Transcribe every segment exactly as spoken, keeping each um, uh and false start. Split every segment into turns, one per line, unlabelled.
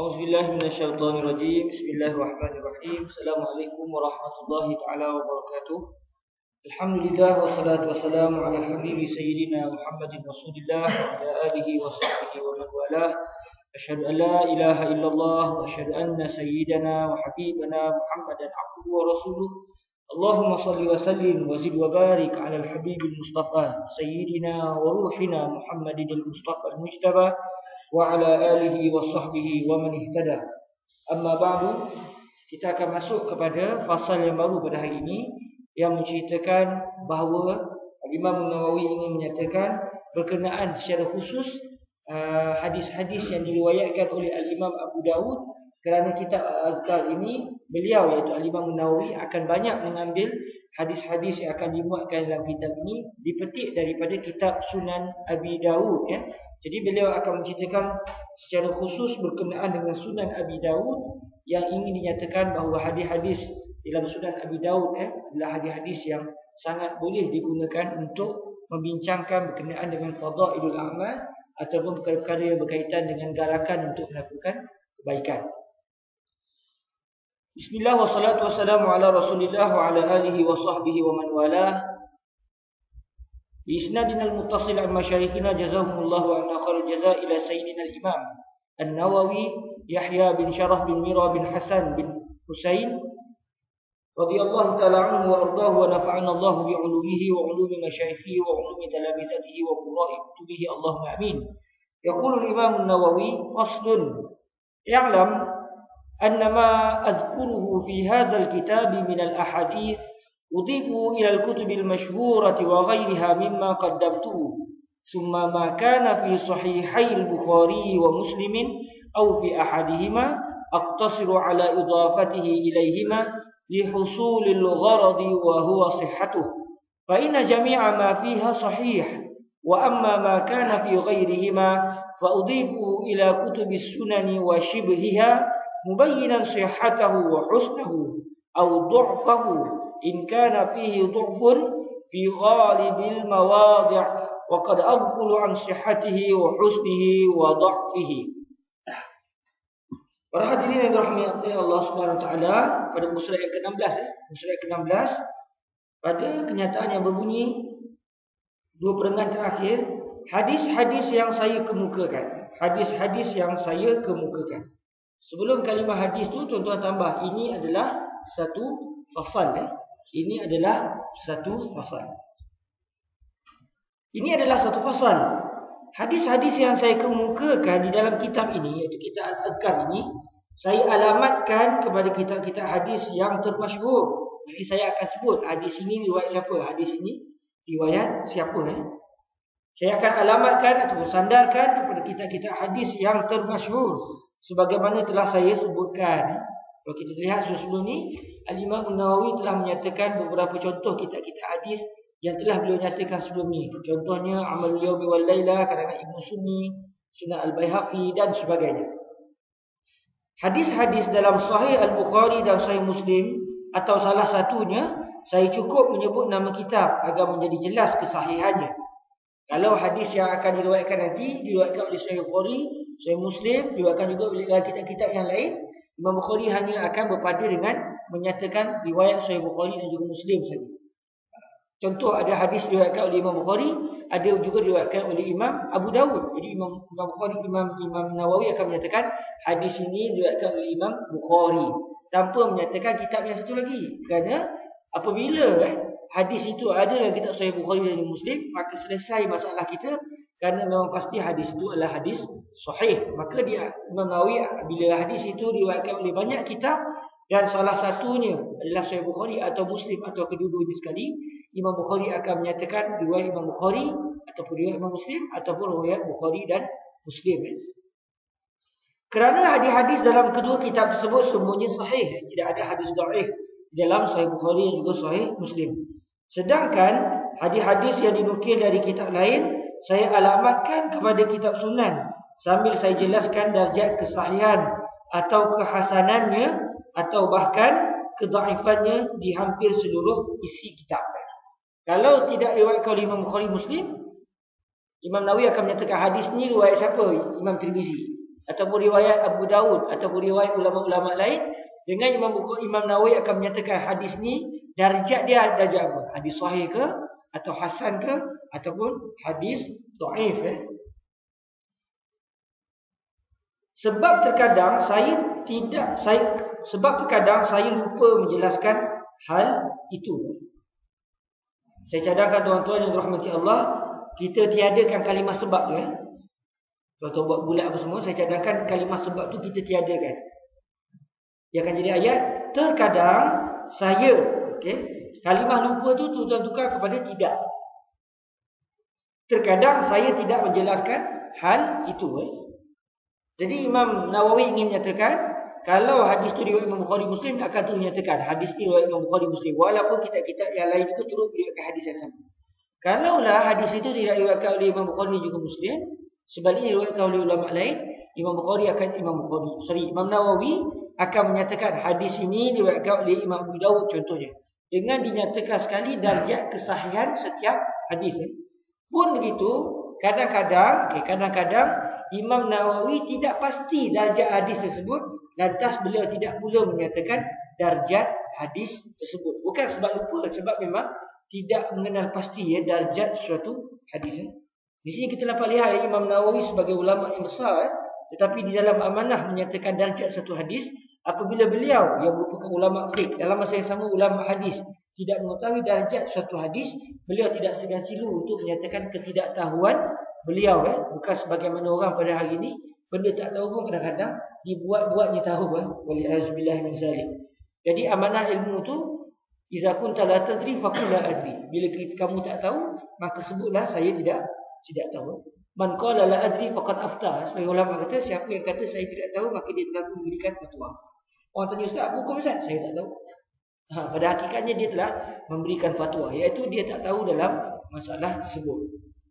A'udzubillahi minasyaitonirrajim. Bismillahirrahmanirrahim. Assalamualaikum warahmatullahi taala wabarakatuh. Alhamdulillah wassalatu wassalamu ala habibi sayyidina Muhammadin Rasulillah wa ala alihi wa sahbihi wa man walah. Asyhadu an la ilaha illallah wa asyhadu anna sayyidana wa habibana Muhammadan abduhu wa rasuluh. Allahumma salli wa sallim wa zid wa barik ala al-habibil mustafa sayyidina wa ruhina Muhammadin al-mustafa al-mujtaba wa ala alihi wa sahbihi wa man ihtada. Amma ba'du, kita akan masuk kepada fasal yang baru pada hari ini yang menceritakan bahawa Imam Nawawi ingin menyatakan berkenaan secara khusus uh, hadis-hadis yang diriwayatkan oleh Al-Imam Abu Dawud. Kerana kitab Al-Azkar ini, beliau iaitu Al-Imam Nawawi akan banyak mengambil hadis-hadis yang akan dimuatkan dalam kitab ini dipetik daripada kitab Sunan Abi Dawud, ya. Jadi beliau akan menceritakan secara khusus berkenaan dengan Sunan Abi Dawud yang ingin dinyatakan bahawa hadis-hadis dalam Sunan Abi Dawud eh, adalah hadis-hadis yang sangat boleh digunakan untuk membincangkan berkenaan dengan fadailul a'mal ataupun perkara-perkara yang berkaitan dengan garakan untuk melakukan kebaikan. Bismillah wassalatu wassalamu ala Rasulillah wa ala alihi wa sahbihi wa man walah. Biisnadina al-muttasil an masyayikhina jazahumullahu anna khairul jazaa ila sayyidina al-imam An-Nawawi Yahya bin Sharaf bin Mira bin Hasan bin Husain radhiyallahu ta'ala anhu wa ardahu wa nafa'ana Allah bi 'ulumihi wa 'ulumi masyayikhihi wa 'ulumi talamizatihi wa qurra'i kutubihi Allahumma amin. Yaqulu al-imam An-Nawawi faslun i'lam anna ma azkuruhu fi hadzal kitabi min al-ahadits أضيفه إلى الكتب المشهورة وغيرها مما قدمته ثم ما كان في صحيحي البخاري ومسلم أو في أحدهما أقتصر على إضافته إليهما لحصول الغرض وهو صحته فإن جميع ما فيها صحيح وأما ما كان في غيرهما فأضيفه إلى كتب السنن وشبهها مبينا صحته وحسنه أو ضعفه إن كان فيه ضعف في غالب المواضع وقد أغفل عن صحته وحسنه وضعفه. Para hadirin yang dirahmati Allah Subhanahu wa taala, pada muka surat yang ke enam belas eh, muka surat yang ke enam belas pada kenyataan yang berbunyi dua perengan terakhir, hadis-hadis yang saya kemukakan, hadis-hadis yang saya kemukakan. Sebelum kalimah hadis tu tuan-tuan tambah, ini adalah satu fasal eh. Ini adalah satu fasal. Ini adalah satu fasal. Hadis-hadis yang saya kemukakan di dalam kitab ini, iaitu kitab Al-Azkar ini, saya alamatkan kepada kitab-kitab hadis yang termasyhur. Jadi saya akan sebut hadis ini riwayat siapa, hadis ini riwayat siapa eh. Saya akan alamatkan atau sandarkan kepada kitab-kitab hadis yang termasyhur sebagaimana telah saya sebutkan. Kalau kita lihat sebelum ini, Al-Imam Nawawi telah menyatakan beberapa contoh kitab-kitab hadis yang telah beliau nyatakan sebelum ini. Contohnya Amalul Yawmi wal Laila karangan Ibnu Sunni, Sunan Al-Baihaqi dan sebagainya. Hadis-hadis dalam Sahih Al-Bukhari dan Sahih Muslim atau salah satunya, saya cukup menyebut nama kitab agar menjadi jelas kesahihannya. Kalau hadis yang akan diriwayatkan nanti diriwayatkan oleh Sahih Bukhari, Sahih Muslim, diriwayatkan juga oleh kitab-kitab yang lain, Imam Bukhari hanya akan berpadu dengan menyatakan riwayat Sahih Bukhari dan juga Muslim saja. Contoh, ada hadis diriwayatkan oleh Imam Bukhari, ada juga diriwayatkan oleh Imam Abu Dawud. Jadi Imam, Imam Bukhari, Imam Imam Nawawi akan menyatakan hadis ini diriwayatkan oleh Imam Bukhari tanpa menyatakan kitab yang satu lagi. Kerana apabila eh, hadis itu ada dalam kitab Sahih Bukhari dan Muslim, maka selesai masalah kita. Kerana memang pasti hadis itu adalah hadis sahih. Maka dia Imam Nawawi, bila hadis itu diriwayatkan oleh banyak kitab dan salah satunya adalah Sahih Bukhari atau Muslim atau kedua-duanya sekali, Imam Bukhari akan menyatakan riwayat Imam Bukhari ataupun riwayat Imam Muslim ataupun riwayat Bukhari dan Muslim. Kerana hadis-hadis dalam kedua kitab tersebut semuanya sahih, tidak ada hadis dhaif dalam Sahih Bukhari dan juga Sahih Muslim. Sedangkan hadis-hadis yang dinukil dari kitab lain, saya alamatkan kepada kitab Sunan sambil saya jelaskan darjat kesahihan atau kehasanannya atau bahkan kedhaifannya di hampir seluruh isi kitab. Kalau tidak riwayatkan oleh Imam Bukhari Muslim, Imam Nawawi akan menyatakan hadis ni riwayat siapa? Imam Tirmizi. ataupun riwayat Abu Daud ataupun riwayat ulama-ulama lain, dengan Imam Bukhari, Imam Nawawi akan menyatakan hadis ni darjat dia darjat apa? Hadis sahih ke atau hasan ke ataupun hadis dhaif eh? Sebab terkadang saya tidak saya sebab terkadang saya lupa menjelaskan hal itu. Saya cadangkan tuan-tuan yang dirahmati Allah, kita tiadakan kalimah sebab tu eh. Tuan-tuan buat bulat apa semua, saya cadangkan kalimah sebab tu kita tiadakan. Dia akan jadi ayat. Terkadang saya, okey, kalimah lupa tu tuan-tuan tukar kepada tidak. Terkadang saya tidak menjelaskan hal itu eh. Jadi Imam Nawawi ingin menyatakan, kalau hadis tu riwayat Imam Bukhari Muslim, akan tu menyatakan hadis ni riwayat Imam Bukhari Muslim, walaupun kitab-kitab yang lain juga turut meriwayatkan hadis yang sama. Kalaulah hadis itu tidak diriwayatkan oleh Imam Bukhari juga Muslim, sebaliknya diriwayatkan oleh ulama lain, Imam Bukhari akan Imam Bukhari, sorry, Imam Nawawi akan menyatakan hadis ini diriwayatkan oleh Imam Abu Dawud contohnya, dengan dinyatakan sekali darjat kesahihan setiap hadis eh. Pun begitu, kadang-kadang, okay, kadang-kadang Imam Nawawi tidak pasti darjat hadis tersebut, lantas beliau tidak pula menyatakan darjat hadis tersebut. Bukan sebab lupa, sebab memang tidak mengenal pasti ya darjat suatu hadis. Di sini kita dapat lihat ya, Imam Nawawi sebagai ulama yang besar, eh, tetapi di dalam amanah menyatakan darjat satu hadis, apabila beliau yang merupakan ulama fiqh, dalam masa yang sama ulama hadis, tidak mengetahui darjat suatu hadis, beliau tidak segan silu untuk menyatakan ketidaktahuan beliau eh. Bukan sebagaimana orang pada hari ini, benda tak tahu pun kadang-kadang dibuat-buatnya tahu eh. Wali'azubillah min zalik. Jadi amanah ilmu tu, iza kunta la tadri faqul la adri. Bila kamu tak tahu, maka sebutlah saya tidak tidak tahu. Man qala la adri faqad afta. Sebagai ulama kata, siapa yang kata saya tidak tahu, maka dia telah memberikan fatwa. Orang tanya, ustaz, apa hukum ustaz? Saya tak tahu. Ha, pada hakikatnya dia telah memberikan fatwa, iaitu dia tak tahu dalam masalah tersebut.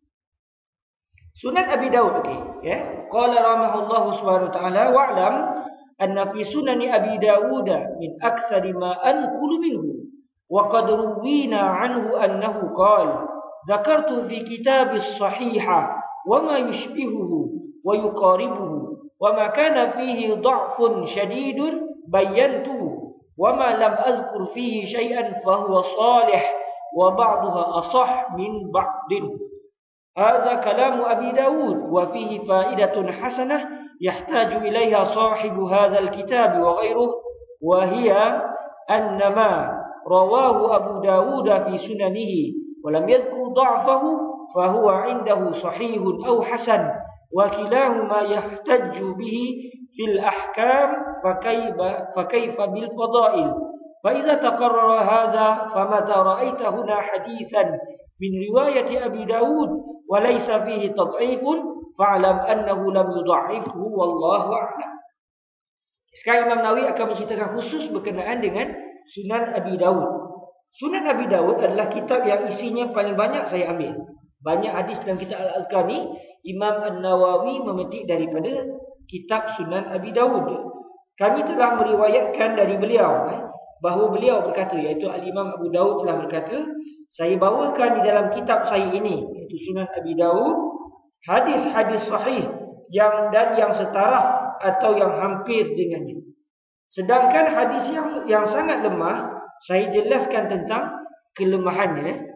Sunan Abi Daud, okey, ya. Qala rahimahullahu subhanahu wa ta'ala, wa'lam anna fi sunani Abi Dawud min aktsari ma anqulu minhu wa qad ruwina anhu annahu qala zakartu fi kitabis sahiha wa ma yushbihuhu wa yuqaribuhu wa ma kana fihi dha'fun shadidun bayyantuhu wa ma lam azkur fihi shay'an fa huwa salih wa ba'daha asah min ba'din. Hadza kalamu Abi Dawud wa fihi fa'idatun hasanah yahtaju ilaiha sahibu hadzal kitab wa ghairuhu wa hiya annama rawahu Abu Dawud fi sunanihi wa lam yadhkur dha'fahu fa huwa 'indahu sahihun aw hasan wa kilahuma yahtaju bihi fil ahkam fa kayfa fa kayfa bil fadail fa idza taqarrara hadza famata ra'aita huna haditsan min riwayati Abi Dawud wa laysa fihi tad'ifun fa'lam annahu lam yudha'ifhu wallahu a'lam. Sekarang Imam Nawawi akan menceritakan khusus berkenaan dengan Sunan Abi Dawud. Sunan Abi Dawud adalah kitab yang isinya paling banyak saya ambil. Banyak hadis dalam kitab Al-Azkar ni Imam An-Nawawi memetik daripada kitab Sunan Abi Dawud. Kami telah meriwayatkan dari beliau eh, bahawa beliau berkata, iaitu Al-Imam Abu Dawud telah berkata, saya bawakan di dalam kitab saya ini, iaitu Sunan Abi Dawud, hadis-hadis sahih yang dan yang setara atau yang hampir dengannya. Sedangkan hadis yang yang sangat lemah, saya jelaskan tentang kelemahannya.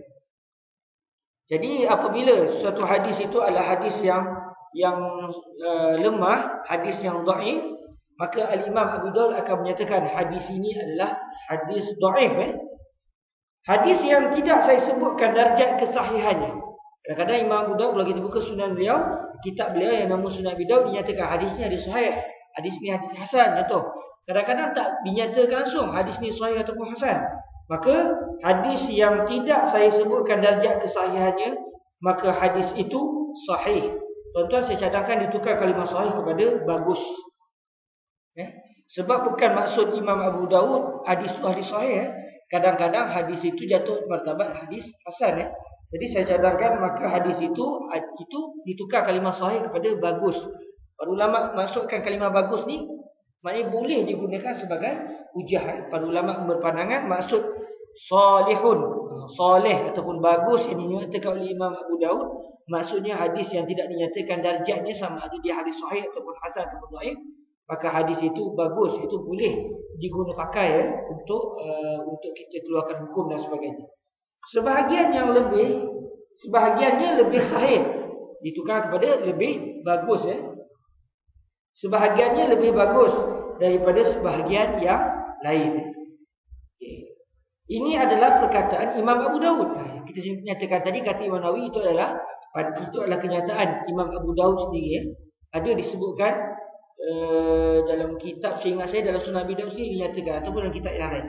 Jadi apabila suatu hadis itu adalah hadis yang yang uh, lemah, hadis yang dhaif, maka Al-Imam Abu Dawud akan menyatakan hadis ini adalah hadis dhaif eh. Hadis yang tidak saya sebutkan darjat kesahihannya. Kadang-kadang Imam Abu Dawud, kalau kita buka sunan beliau, kitab beliau yang nama Sunan Abi Dawud, dinyatakan hadis ni hadis sahih, hadis ni hadis hasan, contoh. Kadang-kadang tak dinyatakan langsung hadis ni sahih ataupun hasan. Maka hadis yang tidak saya sebutkan darjat kesahihannya, maka hadis itu sahih. Tuan-tuan, saya cadangkan ditukar kalimah sahih kepada bagus. Eh? Sebab bukan maksud Imam Abu Dawud hadis itu hadis sahih eh. Kadang-kadang hadis itu jatuh martabat hadis hasan eh. Jadi saya cadangkan maka hadis itu itu ditukar kalimah sahih kepada bagus. Para ulama masukkan kalimah bagus ni maknanya boleh digunakan sebagai hujah eh. Para ulama berpandangan maksud salihun, soleh ataupun bagus yang dinyatakan oleh Imam Abu Daud, maksudnya hadis yang tidak dinyatakan darjatnya sama ada dia hadis sahih ataupun hasan ataupun dhaif, maka hadis itu bagus, itu boleh diguna pakai ya, untuk uh, untuk kita keluarkan hukum dan sebagainya. Sebahagian yang lebih, sebahagiannya lebih sahih ditukar kepada lebih bagus ya. Sebahagiannya lebih bagus daripada sebahagian yang lain. Okay. Ini adalah perkataan Imam Abu Daud. Kita nyatakan tadi kata Imam Nawawi itu adalah itu adalah kenyataan Imam Abu Daud sendiri ya. Ada disebutkan uh, dalam kitab, seingat saya dalam Sunan Abi Daud sendiri dinyatakan, ataupun dalam kitab yang lain.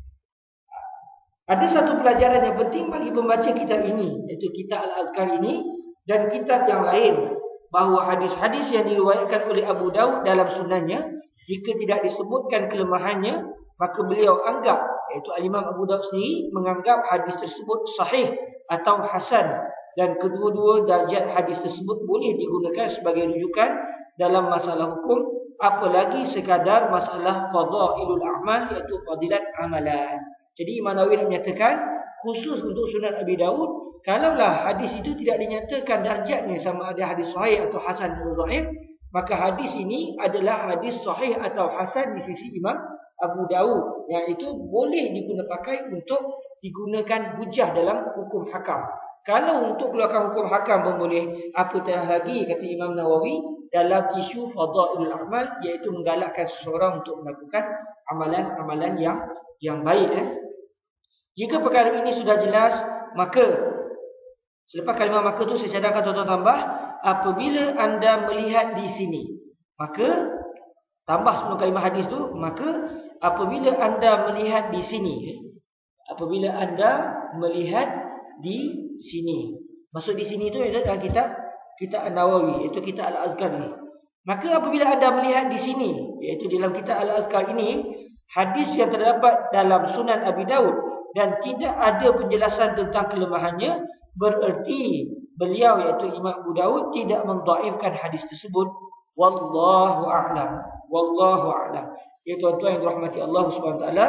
Ada satu pelajaran yang penting bagi pembaca kitab ini, iaitu kitab Al-Azkar ini dan kitab yang lain, bahawa hadis-hadis yang diriwayatkan oleh Abu Daud dalam sunannya, jika tidak disebutkan kelemahannya, maka beliau anggap, iaitu Al-Imam Abu Daud sendiri menganggap hadis tersebut sahih atau hasan, dan kedua-dua darjat hadis tersebut boleh digunakan sebagai rujukan dalam masalah hukum, apalagi sekadar masalah fadailul a'mal, iaitu fadilat amalan. Jadi Imam Nawawi nak menyatakan khusus untuk Sunan Abi Daud, kalaulah hadis itu tidak dinyatakan darjatnya sama ada hadis sahih atau hasan atau dhaif, maka hadis ini adalah hadis sahih atau hasan di sisi Imam Abu Daud, yang itu boleh digunakan pakai untuk digunakan hujah dalam hukum hakam. Kalau untuk keluarkan hukum hakam pun boleh, apatah lagi kata Imam Nawawi dalam isu fadailul a'mal, iaitu menggalakkan seseorang untuk melakukan amalan-amalan yang yang baik eh. Jika perkara ini sudah jelas, maka selepas kalimah maka tu saya cadangkan tuan-tuan tambah, apabila anda melihat di sini, maka tambah sebelum kalimah hadis tu, maka apabila anda melihat di sini, apabila anda melihat di sini, maksud di sini itu adalah dalam kitab kitab An-Nawawi, iaitu kitab Al-Azkar ini. Maka apabila anda melihat di sini, iaitu dalam kitab Al-Azkar ini, hadis yang terdapat dalam Sunan Abi Daud dan tidak ada penjelasan tentang kelemahannya, bererti beliau, iaitu Imam Abu Daud, tidak mendhaifkan hadis tersebut. Wallahu a'lam. Wallahu a'lam. Ya tuan-tuan yang dirahmati Allah Subhanahu wa taala.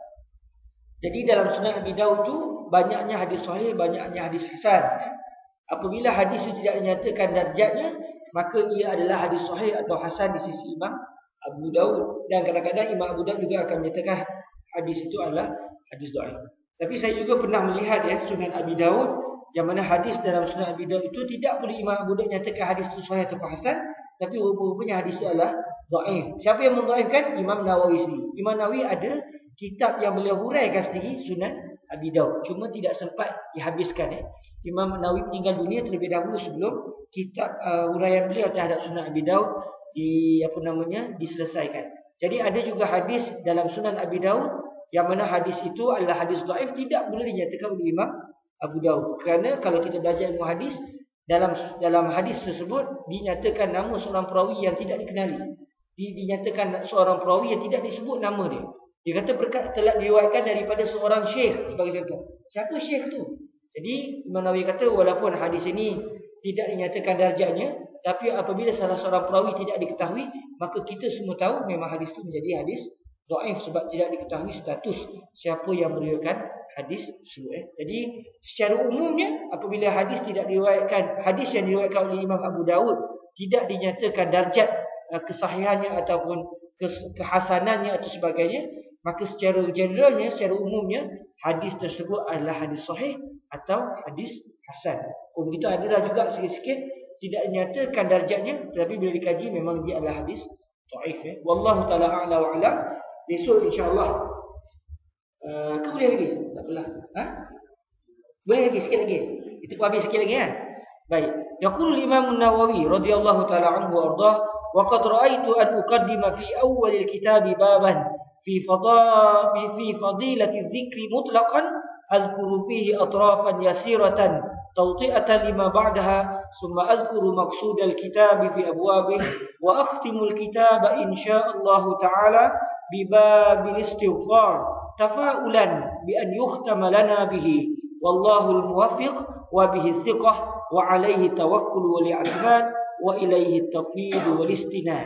Jadi dalam Sunan Abi Daud tu banyaknya hadis sahih, banyaknya hadis hasan. Apabila hadis itu tidak dinyatakan darjatnya, maka ia adalah hadis sahih atau hasan di sisi Imam Abu Daud. Dan kadang-kadang Imam Abu Daud juga akan menyatakan hadis itu adalah hadis dhaif. Tapi saya juga pernah melihat ya Sunan Abi Daud, yang mana hadis dalam Sunan Abi Daud itu tidak boleh Imam Abu Daud nyatakan hadis itu sahih atau hasan, tapi rupanya hadis itu adalah dhaif. Siapa yang mendhaifkan? Imam Nawawi sendiri. Imam Nawawi ada kitab yang beliau huraikan sendiri, Sunan Abi Daud, cuma tidak sempat dihabiskan ya. Imam Nawawi meninggal dunia terlebih dahulu sebelum kitab uh, huraian beliau terhadap Sunan Abi Daud di apa namanya diselesaikan. Jadi ada juga hadis dalam Sunan Abi Daud yang mana hadis itu adalah hadis dhaif, tidak boleh dinyatakan oleh Imam Abu Daud. Kerana kalau kita belajar ilmu hadis, dalam dalam hadis tersebut dinyatakan nama seorang perawi yang tidak dikenali. Dinyatakan seorang perawi yang tidak disebut nama dia. Dia kata berkat telah diriwayatkan daripada seorang syekh sebagai contoh. Siapa syekh tu? Jadi Imam Nawawi kata walaupun hadis ini tidak dinyatakan darjatnya, tapi apabila salah seorang perawi tidak diketahui, maka kita semua tahu memang hadis itu menjadi hadis dhaif sebab tidak diketahui status siapa yang meriwayatkan hadis tersebut. Eh. Jadi secara umumnya apabila hadis tidak diriwayatkan, hadis yang diriwayatkan oleh Imam Abu Daud tidak dinyatakan darjat uh, kesahihannya ataupun kehasanannya atau sebagainya, maka secara generalnya, secara umumnya hadis tersebut adalah hadis sahih atau hadis hasan. Oh begitu, adalah juga sikit-sikit tidak dinyatakan darjatnya, tetapi bila dikaji memang dia adalah hadis dhaif. Eh. Wallahu taala a'la wa a'lam. Besok insya-Allah uh, ke boleh lagi? Tak apalah. Ha? Boleh lagi sikit lagi. Itu pun habis sikit lagi kan? Baik. Yaqul Imam An-Nawawi radhiyallahu taala anhu wa ardhah, wa qad ra'aitu an uqaddima fi awwal al-kitab baban fi fada fi fadilati adh-dhikri mutlaqan azkuru fihi atrafan yasiratan tawti'atan lima ba'daha thumma azkuru maqsud al-kitab fi abwabihi wa akhtimu al-kitaba insyaallah ta'ala bi babil istighfar tafa'ulan bi an yukhtama lana bihi wallahu al-muwaffiq wa bihi thiqah wa alayhi tawakkul wal i'timad wa ilayhi tafid wal istinad.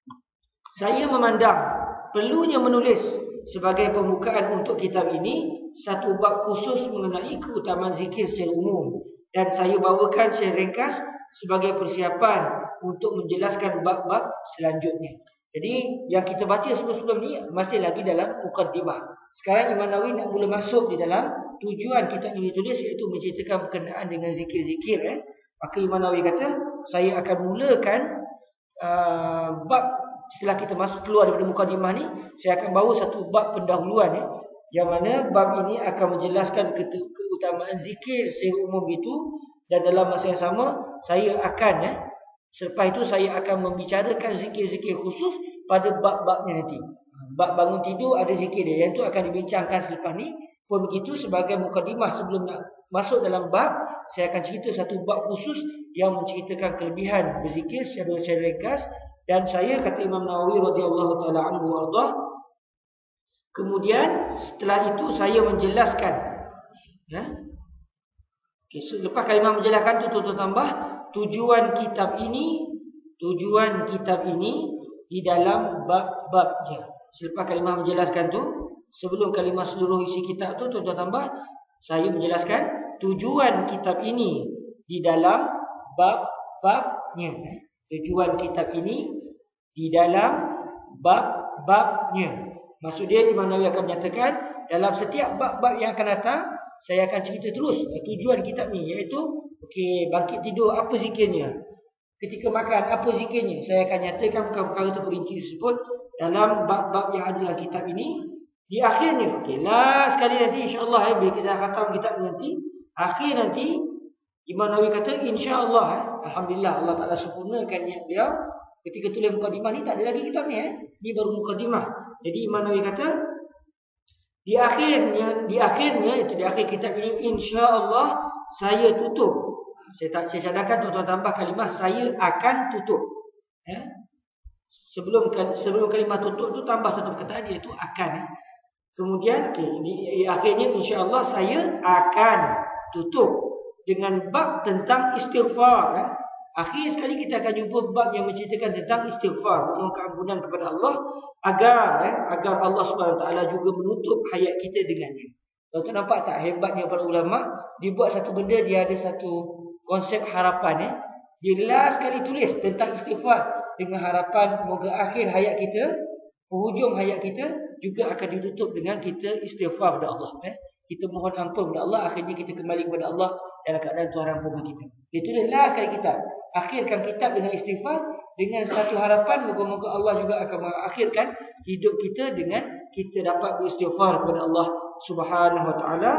Saya memandang perlunya menulis sebagai pembukaan untuk kitab ini satu bab khusus mengenai keutamaan zikir secara umum, dan saya bawakan secara ringkas sebagai persiapan untuk menjelaskan bab-bab selanjutnya. Jadi yang kita baca sebelum-sebelum ni masih lagi dalam mukaddimah. Sekarang Imam Nawawi nak mula masuk di dalam tujuan kitab ini ditulis, iaitu menceritakan berkenaan dengan zikir-zikir. Eh. Maka Imam Nawawi kata, saya akan mulakan uh, bab setelah kita masuk keluar daripada mukaddimah ni, saya akan bawa satu bab pendahuluan. Eh. Yang mana bab ini akan menjelaskan keutamaan zikir secara umum itu, dan dalam masa yang sama saya akan eh, selepas itu saya akan membicarakan zikir-zikir khusus pada bab-babnya nanti. Bab bangun tidur ada zikir dia, yang itu akan dibincangkan selepas ni. Pun begitu, sebagai mukadimah sebelum nak masuk dalam bab, saya akan cerita satu bab khusus yang menceritakan kelebihan berzikir secara secara ringkas. Dan saya, kata Imam Nawawi radhiyallahu taala anhu warḍah, kemudian setelah itu saya menjelaskan, ya. Okay, so, lepas kalimah menjelaskan tu tutur tambah tujuan kitab ini, tujuan kitab ini di dalam bab-babnya. Selepas kalimah menjelaskan tu, sebelum kalimah seluruh isi kitab tu tutur tambah, saya menjelaskan tujuan kitab ini di dalam bab-babnya. Tujuan kitab ini di dalam bab-babnya. Maksud dia, Imam Nawawi akan menyatakan dalam setiap bab-bab yang akan datang, saya akan cerita terus tujuan kitab ni, iaitu okey, bangkit tidur apa zikirnya, ketika makan apa zikirnya. Saya akan nyatakan perkara-perkara terperinci tersebut dalam bab-bab yang ada dalam kitab ini. Di akhirnya, okey, last sekali nanti insya-Allah eh, bila kita khatam kitab nanti, akhir nanti Imam Nawawi kata insya-Allah eh, alhamdulillah Allah Taala sempurnakan niat dia ketika tulis mukadimah ni, tak ada lagi kitab ni eh. Ni baru mukadimah. Jadi Imam Nawawi kata di akhirnya, di akhirnya itu di akhir kitab ini insya-Allah saya tutup. Saya tak saya cadangkan tuan-tuan tambah kalimah saya akan tutup. Eh? Sebelum sebelum kalimah tutup tu tambah satu perkataan, iaitu akan. Eh? Kemudian okay, di, di akhirnya insya-Allah saya akan tutup dengan bab tentang istighfar. Eh? Akhir sekali kita akan jumpa bab yang menceritakan tentang istighfar, memohon ampunan kepada Allah, agar eh, agar Allah Subhanahu Wa Taala juga menutup hayat kita dengannya. Tuan-tuan nampak tak hebatnya para ulama? Dibuat satu benda, dia ada satu konsep harapan. Eh? Dia last sekali tulis tentang istighfar dengan harapan moga akhir hayat kita, penghujung hayat kita juga akan ditutup dengan kita istighfar kepada Allah. Eh? Kita mohon ampun kepada Allah, akhirnya kita kembali kepada Allah dalam keadaan Tuhan ampunkan kita. Dia tulislah kali kitab. Akhirkan kitab dengan istighfar, dengan satu harapan moga-moga Allah juga akan mengakhirkan hidup kita dengan kita dapat beristighfar kepada Allah Subhanahu Wa Taala,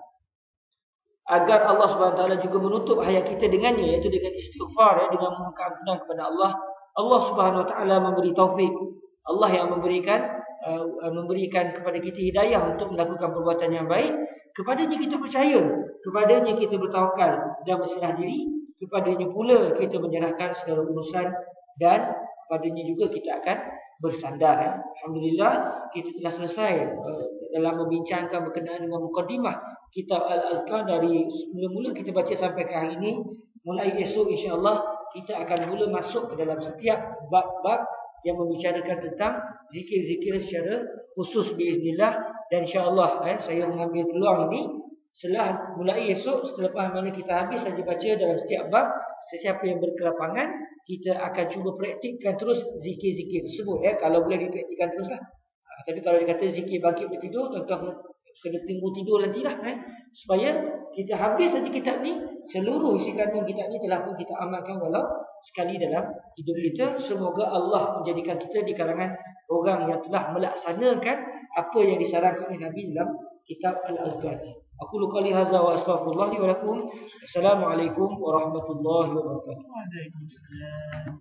agar Allah Subhanahu Wa Taala juga menutup hayat kita dengannya, iaitu dengan istighfar, ya, dengan memohon ampunan kepada Allah. Allah Subhanahu Wa Taala memberi taufik. Allah yang memberikan uh, memberikan kepada kita hidayah untuk melakukan perbuatan yang baik. Kepadanya kita percaya, kepadanya kita bertawakal dan berserah diri, kepadanya pula kita menyerahkan segala urusan, dan kepadanya juga kita akan bersandar. Eh. Alhamdulillah, kita telah selesai uh, dalam membincangkan berkenaan dengan mukadimah kitab Al-Azkar. Dari mula-mula kita baca sampai ke hari ini. Mulai esok insya-Allah kita akan mula masuk ke dalam setiap bab-bab yang membicarakan tentang zikir-zikir secara khusus biiznillah. Dan insya-Allah eh, saya mengambil peluang ini, setelah mulai esok, selepas mana kita habis saja baca dalam setiap bab, sesiapa yang berkelapangan, kita akan cuba praktikkan terus zikir-zikir tersebut. Eh. Kalau boleh dipraktikkan teruslah. Ha, tapi kalau dia kata zikir bangkit bertidur, tuan-tuan kena tunggu tidur nantilah. Eh. Supaya kita habis saja kitab ni, seluruh isi kandung kitab ni telah pun kita amalkan walau sekali dalam hidup kita. Semoga Allah menjadikan kita di kalangan orang yang telah melaksanakan apa yang disarankan oleh Nabi dalam kitab Al-Azkar. Aku qali hadza wa astaghfirullah li wa lakum. Assalamualaikum warahmatullahi wabarakatuh. Waalaikumsalam.